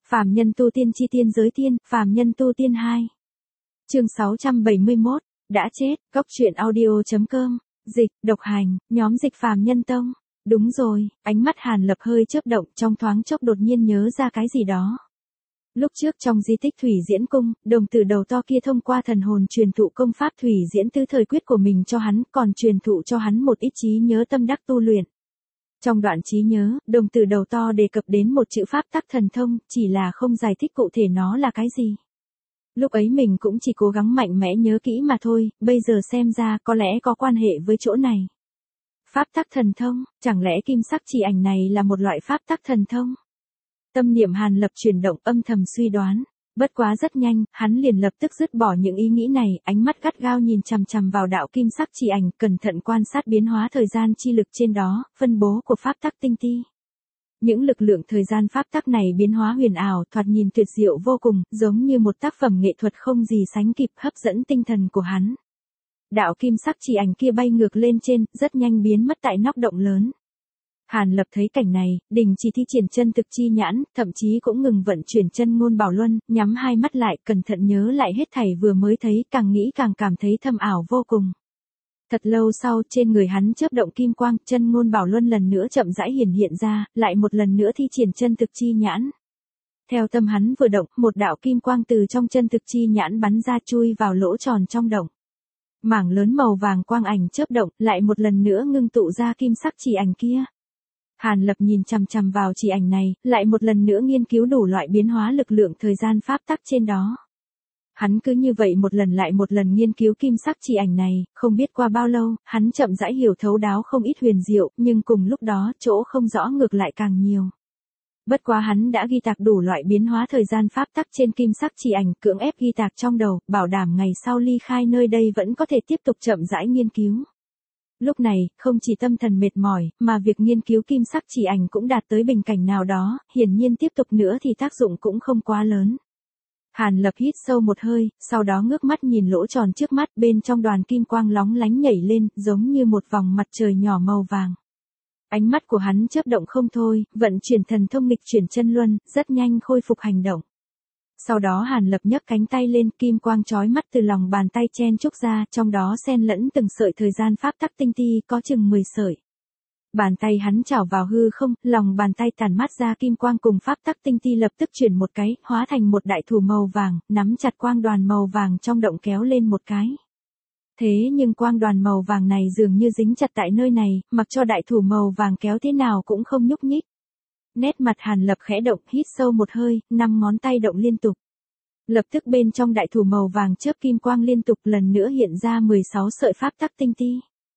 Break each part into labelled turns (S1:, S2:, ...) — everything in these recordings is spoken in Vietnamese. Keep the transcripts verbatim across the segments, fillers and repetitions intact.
S1: Phàm nhân tu tiên chi tiên giới tiên, phàm nhân tu tiên hai. Chương sáu trăm bảy mươi mốt, đã chết, Cốc Truyện audio.com, dịch, độc hành, nhóm dịch phàm nhân tông. Đúng rồi, ánh mắt Hàn Lập hơi chớp động, trong thoáng chốc đột nhiên nhớ ra cái gì đó. Lúc trước trong di tích Thủy Diễn Cung, đồng tử đầu to kia thông qua thần hồn truyền thụ công pháp Thủy Diễn Tư thời quyết của mình cho hắn, còn truyền thụ cho hắn một ít trí nhớ tâm đắc tu luyện. Trong đoạn trí nhớ, đồng tử đầu to đề cập đến một chữ pháp tắc thần thông, chỉ là không giải thích cụ thể nó là cái gì. Lúc ấy mình cũng chỉ cố gắng mạnh mẽ nhớ kỹ mà thôi, bây giờ xem ra có lẽ có quan hệ với chỗ này. Pháp tắc thần thông, chẳng lẽ kim sắc chỉ ảnh này là một loại pháp tắc thần thông? Tâm niệm Hàn Lập chuyển động, âm thầm suy đoán. Bất quá rất nhanh, hắn liền lập tức dứt bỏ những ý nghĩ này, ánh mắt gắt gao nhìn chằm chằm vào đạo kim sắc chỉ ảnh, cẩn thận quan sát biến hóa thời gian chi lực trên đó, phân bố của pháp tắc tinh ti. Những lực lượng thời gian pháp tắc này biến hóa huyền ảo, thoạt nhìn tuyệt diệu vô cùng, giống như một tác phẩm nghệ thuật không gì sánh kịp, hấp dẫn tinh thần của hắn. Đạo kim sắc chỉ ảnh kia bay ngược lên trên, rất nhanh biến mất tại nóc động lớn. Hàn Lập thấy cảnh này, đình chỉ thi triển chân thực chi nhãn, thậm chí cũng ngừng vận chuyển chân ngôn bảo luân, nhắm hai mắt lại, cẩn thận nhớ lại hết thảy vừa mới thấy, càng nghĩ càng cảm thấy thâm ảo vô cùng. Thật lâu sau, trên người hắn chớp động kim quang, chân ngôn bảo luân lần nữa chậm rãi hiển hiện ra, lại một lần nữa thi triển chân thực chi nhãn. Theo tâm hắn vừa động, một đạo kim quang từ trong chân thực chi nhãn bắn ra chui vào lỗ tròn trong động. Mảng lớn màu vàng quang ảnh chớp động, lại một lần nữa ngưng tụ ra kim sắc chỉ ảnh kia. Hàn Lập nhìn chằm chằm vào chỉ ảnh này, lại một lần nữa nghiên cứu đủ loại biến hóa lực lượng thời gian pháp tắc trên đó. Hắn cứ như vậy một lần lại một lần nghiên cứu kim sắc chỉ ảnh này, không biết qua bao lâu, hắn chậm rãi hiểu thấu đáo không ít huyền diệu, nhưng cùng lúc đó, chỗ không rõ ngược lại càng nhiều. Bất quá hắn đã ghi tạc đủ loại biến hóa thời gian pháp tắc trên kim sắc chỉ ảnh, cưỡng ép ghi tạc trong đầu, bảo đảm ngày sau ly khai nơi đây vẫn có thể tiếp tục chậm rãi nghiên cứu. Lúc này, không chỉ tâm thần mệt mỏi, mà việc nghiên cứu kim sắc chỉ ảnh cũng đạt tới bình cảnh nào đó, hiển nhiên tiếp tục nữa thì tác dụng cũng không quá lớn. Hàn Lập hít sâu một hơi, sau đó ngước mắt nhìn lỗ tròn trước mắt, bên trong đoàn kim quang lóng lánh nhảy lên, giống như một vòng mặt trời nhỏ màu vàng. Ánh mắt của hắn chớp động không thôi, vận chuyển thần thông nghịch chuyển chân luân, rất nhanh khôi phục hành động. Sau đó Hàn Lập nhấc cánh tay lên, kim quang chói mắt từ lòng bàn tay chen chúc ra, trong đó xen lẫn từng sợi thời gian pháp tắc tinh ti, có chừng mười sợi. Bàn tay hắn chảo vào hư không, lòng bàn tay tản mát ra kim quang cùng pháp tắc tinh ti lập tức chuyển một cái, hóa thành một đại thủ màu vàng, nắm chặt quang đoàn màu vàng trong động kéo lên một cái. Thế nhưng quang đoàn màu vàng này dường như dính chặt tại nơi này, mặc cho đại thủ màu vàng kéo thế nào cũng không nhúc nhích. Nét mặt Hàn Lập khẽ động, hít sâu một hơi, năm ngón tay động liên tục. Lập tức bên trong đại thủ màu vàng chớp kim quang liên tục lần nữa hiện ra mười sáu sợi pháp tắc tinh ti.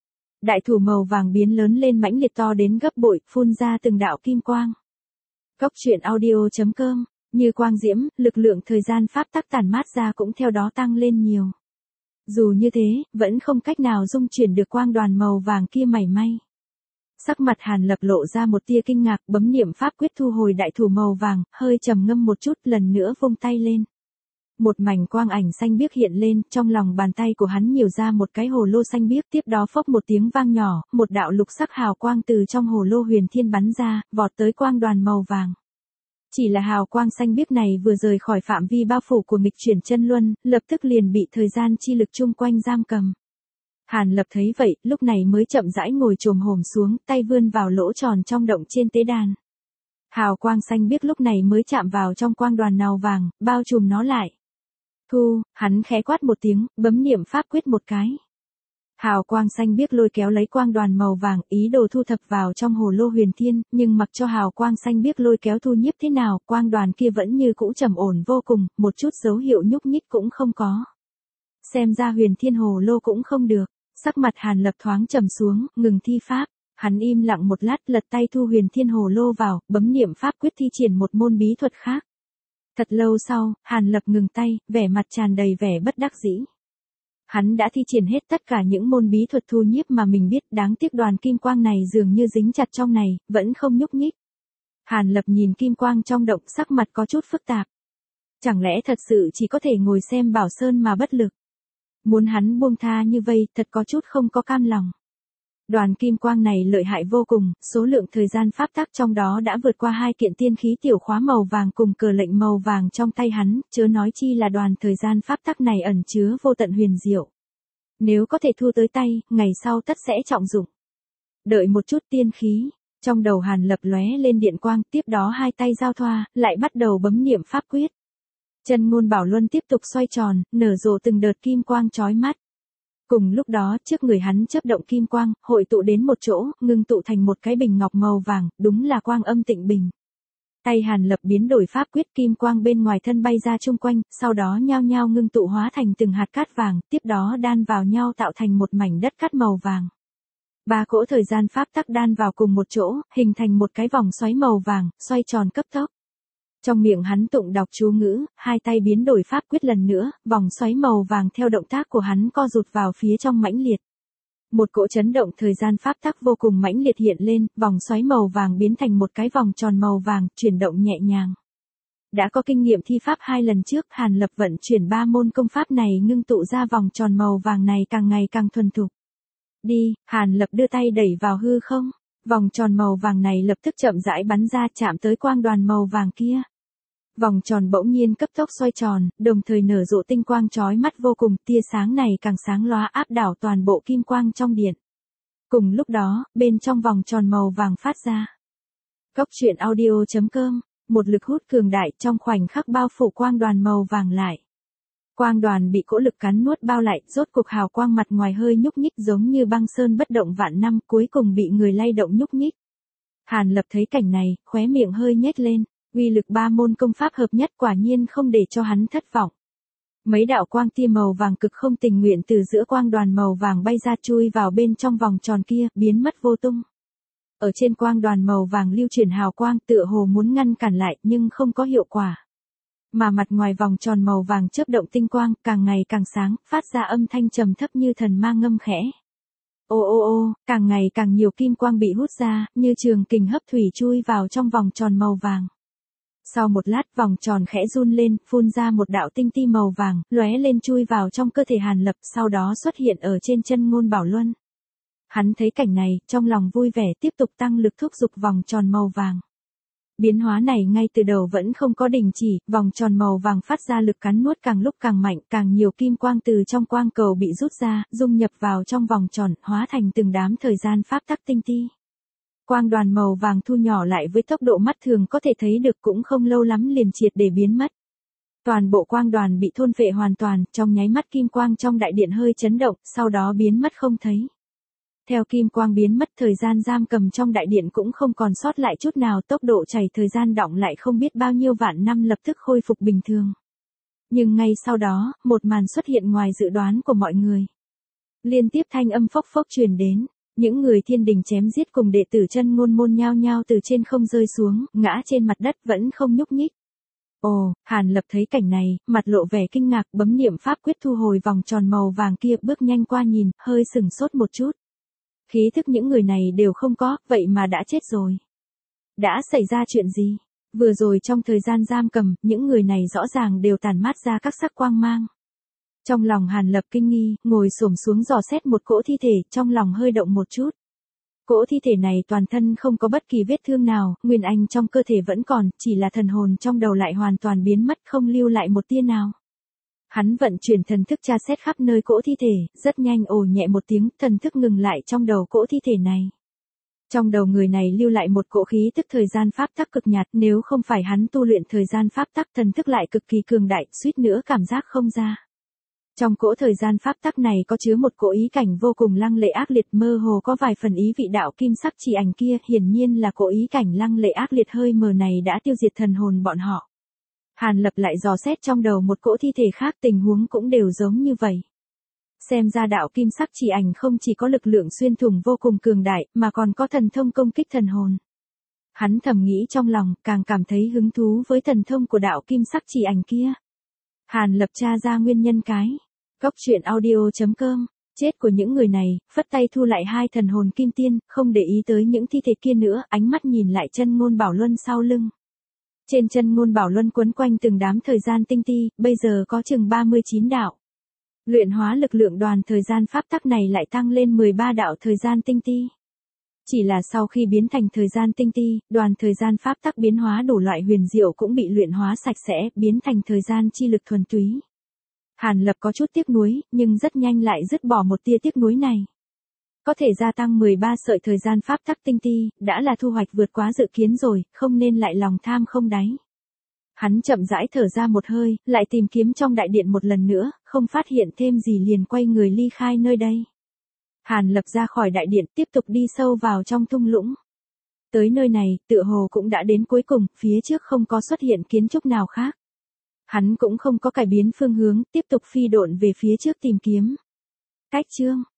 S1: Đại thủ màu vàng biến lớn lên mãnh liệt to đến gấp bội, phun ra từng đạo kim quang. Cốc Truyện audio.com, như quang diễm, lực lượng thời gian pháp tắc tản mát ra cũng theo đó tăng lên nhiều. Dù như thế, vẫn không cách nào dung chuyển được quang đoàn màu vàng kia mảy may. Sắc mặt Hàn Lập lộ ra một tia kinh ngạc, bấm niệm pháp quyết thu hồi đại thủ màu vàng, hơi trầm ngâm một chút, lần nữa vung tay lên. Một mảnh quang ảnh xanh biếc hiện lên, trong lòng bàn tay của hắn nhiều ra một cái hồ lô xanh biếc, tiếp đó phốc một tiếng vang nhỏ, một đạo lục sắc hào quang từ trong hồ lô huyền thiên bắn ra, vọt tới quang đoàn màu vàng. Chỉ là hào quang xanh biếc này vừa rời khỏi phạm vi bao phủ của nghịch chuyển chân luân, lập tức liền bị thời gian chi lực chung quanh giam cầm. Hàn Lập thấy vậy, lúc này mới chậm rãi ngồi chồm hổm xuống, tay vươn vào lỗ tròn trong động trên tế đàn. Hào quang xanh biếc lúc này mới chạm vào trong quang đoàn màu vàng, bao trùm nó lại. Thu, hắn khẽ quát một tiếng, bấm niệm pháp quyết một cái. Hào quang xanh biếc lôi kéo lấy quang đoàn màu vàng, ý đồ thu thập vào trong hồ lô huyền thiên, nhưng mặc cho hào quang xanh biếc lôi kéo thu nhiếp thế nào, quang đoàn kia vẫn như cũ trầm ổn vô cùng, một chút dấu hiệu nhúc nhích cũng không có. Xem ra huyền thiên hồ lô cũng không được. Sắc mặt Hàn Lập thoáng trầm xuống, ngừng thi pháp. Hắn im lặng một lát, lật tay thu huyền thiên hồ lô vào, bấm niệm pháp quyết thi triển một môn bí thuật khác. Thật lâu sau, Hàn Lập ngừng tay, vẻ mặt tràn đầy vẻ bất đắc dĩ. Hắn đã thi triển hết tất cả những môn bí thuật thu nhiếp mà mình biết, đáng tiếc đoàn kim quang này dường như dính chặt trong này, vẫn không nhúc nhích. Hàn Lập nhìn kim quang trong động, sắc mặt có chút phức tạp. Chẳng lẽ thật sự chỉ có thể ngồi xem Bảo Sơn mà bất lực? Muốn hắn buông tha như vậy, thật có chút không có cam lòng. Đoàn kim quang này lợi hại vô cùng, số lượng thời gian pháp tắc trong đó đã vượt qua hai kiện tiên khí tiểu khóa màu vàng cùng cờ lệnh màu vàng trong tay hắn, chớ nói chi là đoàn thời gian pháp tắc này ẩn chứa vô tận huyền diệu. Nếu có thể thu tới tay, ngày sau tất sẽ trọng dụng. Đợi một chút tiên khí, trong đầu Hàn Lập lóe lên điện quang, tiếp đó hai tay giao thoa, lại bắt đầu bấm niệm pháp quyết. Chân ngôn bảo luân tiếp tục xoay tròn, nở rộ từng đợt kim quang chói mắt. Cùng lúc đó, trước người hắn chớp động kim quang, hội tụ đến một chỗ, ngưng tụ thành một cái bình ngọc màu vàng, đúng là quang âm tịnh bình. Tay Hàn Lập biến đổi pháp quyết, kim quang bên ngoài thân bay ra chung quanh, sau đó nhao nhao ngưng tụ hóa thành từng hạt cát vàng, tiếp đó đan vào nhau tạo thành một mảnh đất cát màu vàng. Ba cỗ thời gian pháp tắc đan vào cùng một chỗ, hình thành một cái vòng xoáy màu vàng, xoay tròn cấp tốc. Trong miệng hắn tụng đọc chú ngữ, hai tay biến đổi pháp quyết lần nữa, vòng xoáy màu vàng theo động tác của hắn co rụt vào phía trong mãnh liệt. Một cỗ chấn động thời gian pháp tắc vô cùng mãnh liệt hiện lên, vòng xoáy màu vàng biến thành một cái vòng tròn màu vàng, chuyển động nhẹ nhàng. Đã có kinh nghiệm thi pháp hai lần trước, Hàn Lập vận chuyển ba môn công pháp này ngưng tụ ra vòng tròn màu vàng này càng ngày càng thuần thục. Đi, Hàn Lập đưa tay đẩy vào hư không, vòng tròn màu vàng này lập tức chậm rãi bắn ra chạm tới quang đoàn màu vàng kia. Vòng tròn bỗng nhiên cấp tốc xoay tròn, đồng thời nở rộ tinh quang chói mắt vô cùng, tia sáng này càng sáng lóa áp đảo toàn bộ kim quang trong điện. Cùng lúc đó, bên trong vòng tròn màu vàng phát ra. Cốc truyện audio chấm com, một lực hút cường đại trong khoảnh khắc bao phủ quang đoàn màu vàng lại. Quang đoàn bị cỗ lực cắn nuốt bao lại, rốt cuộc hào quang mặt ngoài hơi nhúc nhích giống như băng sơn bất động vạn năm, cuối cùng bị người lay động nhúc nhích. Hàn Lập thấy cảnh này, khóe miệng hơi nhếch lên, uy lực ba môn công pháp hợp nhất quả nhiên không để cho hắn thất vọng. Mấy đạo quang tia màu vàng cực không tình nguyện từ giữa quang đoàn màu vàng bay ra chui vào bên trong vòng tròn kia, biến mất vô tung. Ở trên quang đoàn màu vàng lưu chuyển hào quang tựa hồ muốn ngăn cản lại nhưng không có hiệu quả. Mà mặt ngoài vòng tròn màu vàng chớp động tinh quang, càng ngày càng sáng, phát ra âm thanh trầm thấp như thần ma ngâm khẽ. Ô ô ô, càng ngày càng nhiều kim quang bị hút ra, như trường kình hấp thủy chui vào trong vòng tròn màu vàng. Sau một lát vòng tròn khẽ run lên, phun ra một đạo tinh ti màu vàng, lóe lên chui vào trong cơ thể Hàn Lập, sau đó xuất hiện ở trên chân ngôn bảo luân. Hắn thấy cảnh này, trong lòng vui vẻ tiếp tục tăng lực thúc giục vòng tròn màu vàng. Biến hóa này ngay từ đầu vẫn không có đình chỉ, vòng tròn màu vàng phát ra lực cắn nuốt càng lúc càng mạnh, càng nhiều kim quang từ trong quang cầu bị rút ra, dung nhập vào trong vòng tròn, hóa thành từng đám thời gian pháp tắc tinh ti. Quang đoàn màu vàng thu nhỏ lại với tốc độ mắt thường có thể thấy được, cũng không lâu lắm liền triệt để biến mất. Toàn bộ quang đoàn bị thôn phệ hoàn toàn, trong nháy mắt kim quang trong đại điện hơi chấn động, sau đó biến mất không thấy. Theo kim quang biến mất, thời gian giam cầm trong đại điện cũng không còn sót lại chút nào, tốc độ chảy thời gian đọng lại không biết bao nhiêu vạn năm lập tức khôi phục bình thường. Nhưng ngay sau đó, một màn xuất hiện ngoài dự đoán của mọi người. Liên tiếp thanh âm phốc phốc truyền đến, những người thiên đình chém giết cùng đệ tử chân ngôn môn nhao nhao từ trên không rơi xuống, ngã trên mặt đất vẫn không nhúc nhích. Ồ, Hàn Lập thấy cảnh này, mặt lộ vẻ kinh ngạc, bấm niệm pháp quyết thu hồi vòng tròn màu vàng kia, bước nhanh qua nhìn, hơi sừng sốt một chút. Khí thức những người này đều không có, vậy mà đã chết rồi. Đã xảy ra chuyện gì? Vừa rồi trong thời gian giam cầm, những người này rõ ràng đều tản mát ra các sắc quang mang. Trong lòng Hàn Lập kinh nghi, ngồi xổm xuống dò xét một cỗ thi thể, trong lòng hơi động một chút. Cỗ thi thể này toàn thân không có bất kỳ vết thương nào, nguyên anh trong cơ thể vẫn còn, chỉ là thần hồn trong đầu lại hoàn toàn biến mất, không lưu lại một tia nào. Hắn vận chuyển thần thức tra xét khắp nơi cỗ thi thể, rất nhanh ồ nhẹ một tiếng, thần thức ngừng lại trong đầu cỗ thi thể này. Trong đầu người này lưu lại một cỗ khí tức thời gian pháp tắc cực nhạt, nếu không phải hắn tu luyện thời gian pháp tắc, thần thức lại cực kỳ cường đại, suýt nữa cảm giác không ra. Trong cỗ thời gian pháp tắc này có chứa một cỗ ý cảnh vô cùng lăng lệ ác liệt, mơ hồ có vài phần ý vị đạo kim sắc chỉ ảnh kia, hiển nhiên là cỗ ý cảnh lăng lệ ác liệt hơi mờ này đã tiêu diệt thần hồn bọn họ. Hàn Lập lại dò xét trong đầu một cỗ thi thể khác, tình huống cũng đều giống như vậy. Xem ra đạo kim sắc chỉ ảnh không chỉ có lực lượng xuyên thủng vô cùng cường đại, mà còn có thần thông công kích thần hồn. Hắn thầm nghĩ trong lòng, càng cảm thấy hứng thú với thần thông của đạo kim sắc chỉ ảnh kia. Hàn Lập tra ra nguyên nhân cái. Cốc truyện audio chấm com, chết của những người này, phất tay thu lại hai thần hồn kim tiên, không để ý tới những thi thể kia nữa, ánh mắt nhìn lại chân ngôn bảo luân sau lưng. Trên chân ngôn bảo luân quấn quanh từng đám thời gian tinh ti, bây giờ có chừng ba mươi chín đạo. Luyện hóa lực lượng đoàn thời gian pháp tắc này lại tăng lên mười ba đạo thời gian tinh ti. Chỉ là sau khi biến thành thời gian tinh ti, đoàn thời gian pháp tắc biến hóa đủ loại huyền diệu cũng bị luyện hóa sạch sẽ, biến thành thời gian chi lực thuần túy. Hàn Lập có chút tiếc nuối, nhưng rất nhanh lại dứt bỏ một tia tiếc nuối này. Có thể gia tăng mười ba sợi thời gian pháp tắc tinh ti, đã là thu hoạch vượt quá dự kiến rồi, không nên lại lòng tham không đáy. Hắn chậm rãi thở ra một hơi, lại tìm kiếm trong đại điện một lần nữa, không phát hiện thêm gì liền quay người ly khai nơi đây. Hàn Lập ra khỏi đại điện, tiếp tục đi sâu vào trong thung lũng. Tới nơi này, tựa hồ cũng đã đến cuối cùng, phía trước không có xuất hiện kiến trúc nào khác. Hắn cũng không có cải biến phương hướng, tiếp tục phi độn về phía trước tìm kiếm. Cách chương